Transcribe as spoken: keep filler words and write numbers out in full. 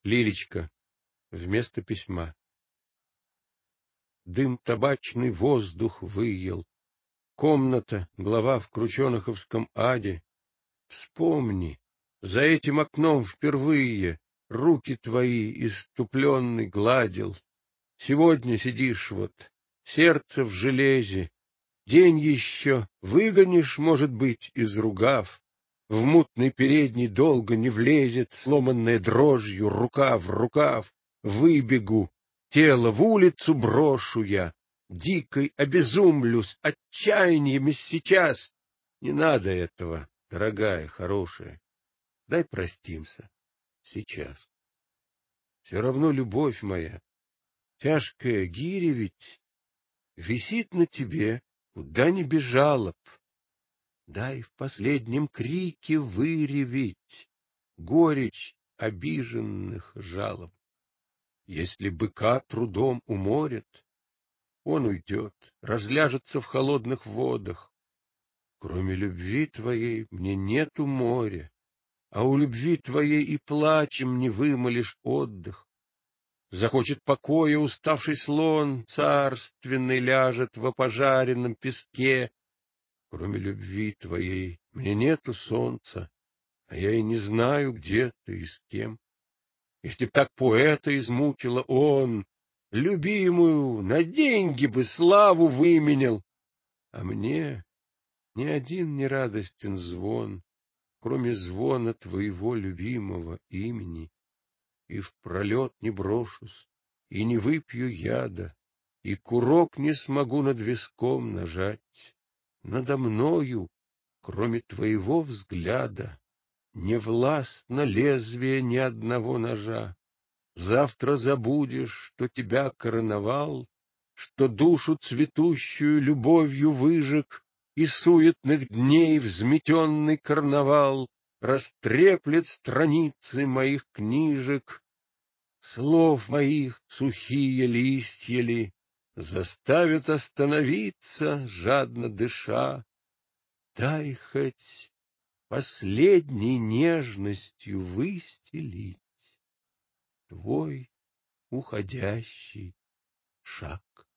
Лилечка вместо письма. Дым табачный воздух выел. Комната, глава в Крученаховском аде. Вспомни, за этим окном впервые руки твои исступленный гладил. Сегодня сидишь вот, сердце в железе. День еще выгонишь, может быть, из ругав. В мутный передний долго не влезет, сломанная дрожью, рука в рукав. Выбегу, тело в улицу брошу я, дикой обезумлюсь, отчаянием сейчас. Не надо этого, дорогая, хорошая. Дай простимся сейчас. Все равно, любовь моя, тяжкая гиря ведь висит на тебе, куда ни бежала б. Дай в последнем крике выреветь горечь обиженных жалоб. Если быка трудом уморят, он уйдет, разляжется в холодных водах. Кроме любви твоей мне нету моря, а у любви твоей и плачем не вымолишь отдых. Захочет покоя уставший слон, царственный ляжет в опожаренном песке. Кроме любви твоей мне нету солнца, а я и не знаю, где ты и с кем. Если б так поэта измучила он, любимую на деньги бы славу выменял. А мне ни один не радостен звон, кроме звона твоего любимого имени. И впролет не брошусь, и не выпью яда, и курок не смогу над виском нажать. Надо мною, кроме твоего взгляда, не властно лезвие ни одного ножа. Завтра забудешь, что тебя короновал, что душу цветущую любовью выжег, и суетных дней взметенный карнавал растреплет страницы моих книжек. Слов моих сухие листья ли заставят остановиться, жадно дыша. Дай хоть последней нежностью выстелить твой уходящий шаг.